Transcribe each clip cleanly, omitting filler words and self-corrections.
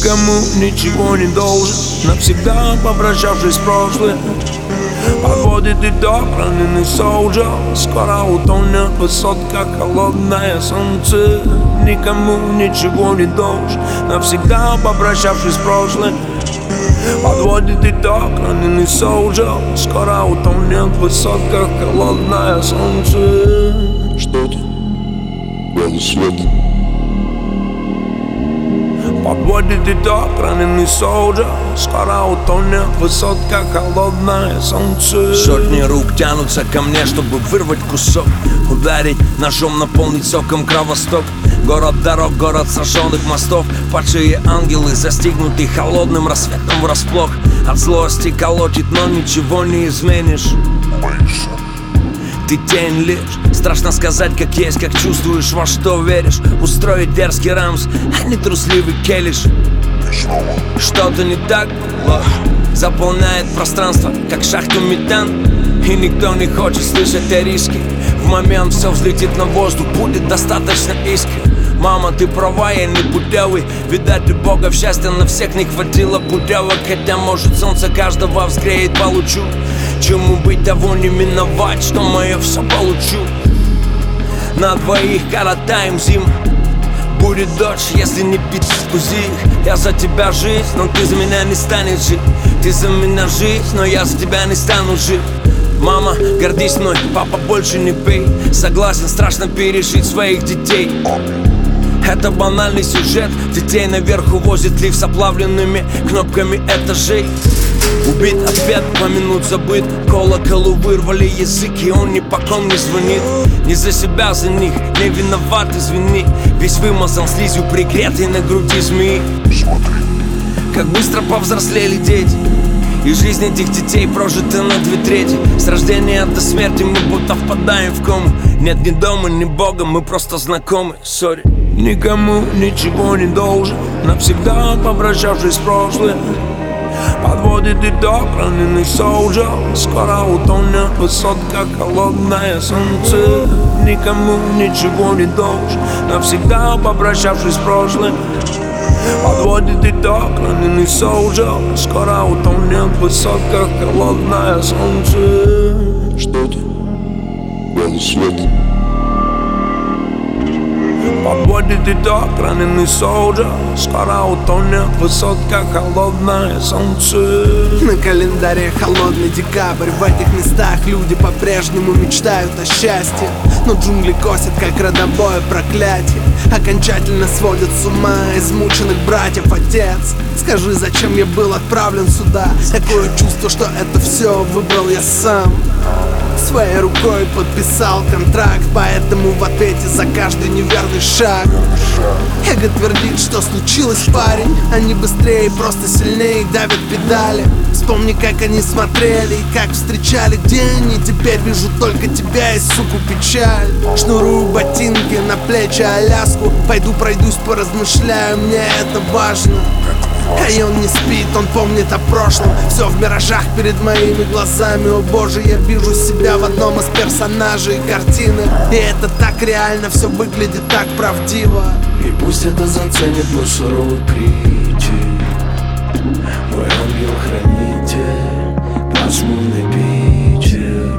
Никому ничего не должен, навсегда попрощавшись с прошлым. Подводит итог раненый солджер, скоро утонет в высотках холодное солнце. Никому ничего не должен, навсегда попрощавшись с прошлым. Подводит итог раненый солджер, скоро утонет в высотках холодное солнце. Что-то белый свет. Подводит итог раненый солджер, скоро утонет в высотках холодное солнце. Сотни рук тянутся ко мне, чтобы вырвать кусок, ударить ножом, наполнить соком кровосток. Город дорог, город сожженных мостов, падшие ангелы, застигнутые холодным рассветом врасплох. От злости колотит, но ничего не изменишь. Боишься? Ты тень лишь, страшно сказать как есть, как чувствуешь, во что веришь. Устроить дерзкий рамс, а не трусливый келиш. И снова Что-то не так, ложь заполняет пространство, как шахту метан. И никто не хочет слышать о риске. В момент все взлетит на воздух, будет достаточно искры. Мама, ты права, я не путевый. Видать, у Бога в счастье на всех не хватило путевок. Хотя, может, солнце каждого взгреет по лучу. Чему быть, того не миновать, что мое все получу. На двоих коротаем зиму. Будет дождь, если не пить УЗИ. Я за тебя жизнь, но ты за меня не станешь жить. Ты за меня жизнь, но я за тебя не стану жить. Мама, гордись мной, папа, больше не пей. Согласен, страшно пережить своих детей. Это банальный сюжет. Детей наверх увозит лифт с оплавленными кнопками этажей. Убит ответ, помянуть забыт. Колоколу вырвали язык, и он ни по ком не звонит. Не за себя, за них, не виноват, извини. Весь вымазан слизью, пригретый на груди змеи. смотри. Как быстро повзрослели дети, и жизнь этих детей прожита на 2/3. С рождения до смерти мы будто впадаем в кому. Нет ни дома, ни бога, мы просто знакомы, сори. Никому ничего не должен, навсегда попрощавшись с прошлым. Подводит итог раненый солджер, скоро утонет в высотках холодное солнце. Никому ничего не должен, навсегда попрощавшись с прошлым. Подводит итог раненый солджер, скоро утонет в высотках холодное солнце. Что-то белый свет. Подводит итог раненый солджер, скоро утонет в высотках холодное солнце. На календаре холодный декабрь. В этих местах люди по-прежнему мечтают о счастье. Но джунгли косят, как родовое проклятие. Окончательно сводят с ума измученных братьев. Отец, скажи, зачем я был отправлен сюда? Такое чувство, что это все выбрал я сам. Своей рукой подписал контракт, поэтому в ответе за каждый неверный шаг эго твердит, что случилось, парень. Они быстрее, просто сильнее давят педали. Вспомни, как они смотрели и как встречали, где они. Теперь вижу только тебя и, суку, печаль. Шнурую ботинки на плечи, Аляску. Пойду пройдусь, поразмышляю, мне это важно. А он не спит, он помнит о прошлом. Все в миражах перед моими глазами. О боже, я вижу себя в одном из персонажей картины. И это так реально, все выглядит так правдиво. И пусть это заценит мой суровый критик, мой ангел-хранитель, пасмурный Питер.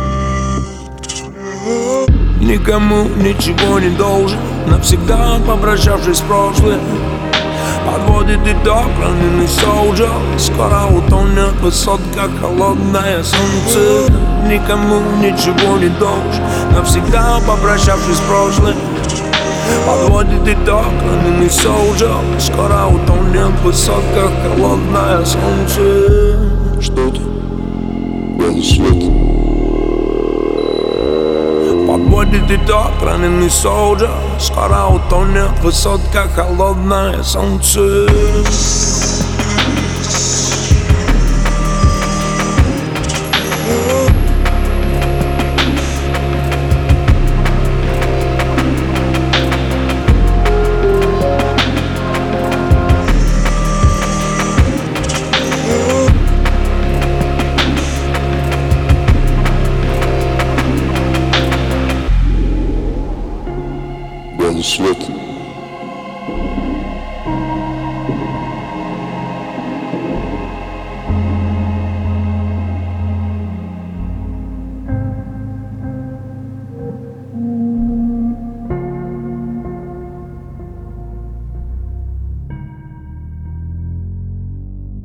Никому ничего не должен, навсегда попрощавшись с прошлым. Подводит итог раненый солджер, скоро утонет в высотках холодное солнце. Никому ничего не должен, навсегда попрощавшись с прошлым. Подводит итог раненый солджер, скоро утонет в высотках холодное солнце. Что-то белый свет. Подводит итог раненый солджер, скоро утонет в высотках холодное солнце. Белый свет.